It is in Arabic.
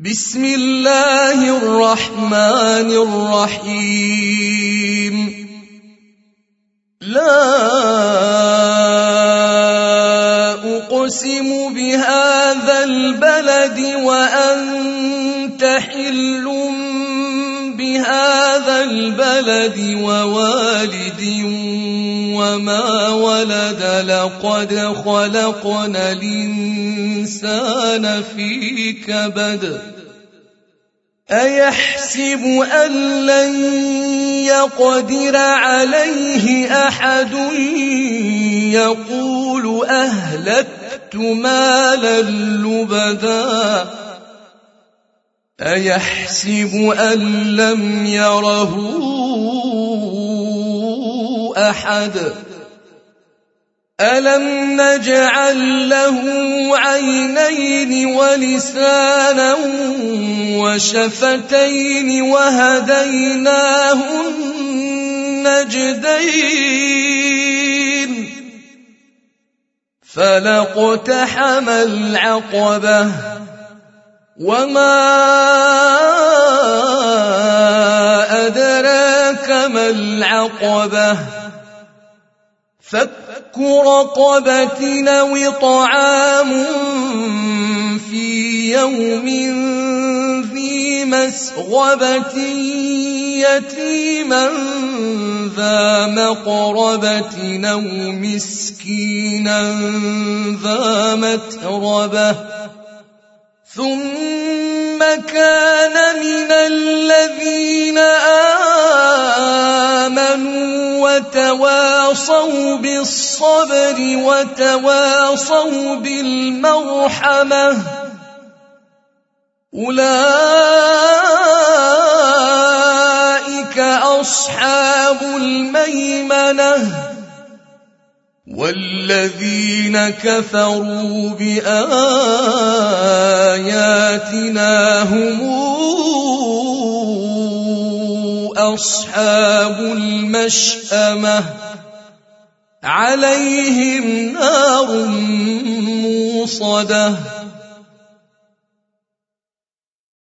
بسم الله الرحمن الرحيم. لا أقسم بهذا البلد وأنت حل بهذا البلد ووالد وما ولد لقد خلقنا الإنسان في كبد أيحسب أن لن يقدر عليه أحد يقول أهلكت مالا لبدا أيحسب أن لم يره أحد ألم نجعل له عينين ولسانا وشفتين وهديناه النجدين فلاقتحم العقبة وما أدراك ما العقبة فك رقبة أو طعام في يوم ذي مسغبة يتيما ذا مقربة أو مسكينا ذا متربة ثم كان من الذين آمنوا وتواصوا بالصبر وتواصوا بالمرحمة أولئك أصحاب الميمنة والذين كفروا بآياتنا هم أصحاب المشأمة عليهم نار موصدة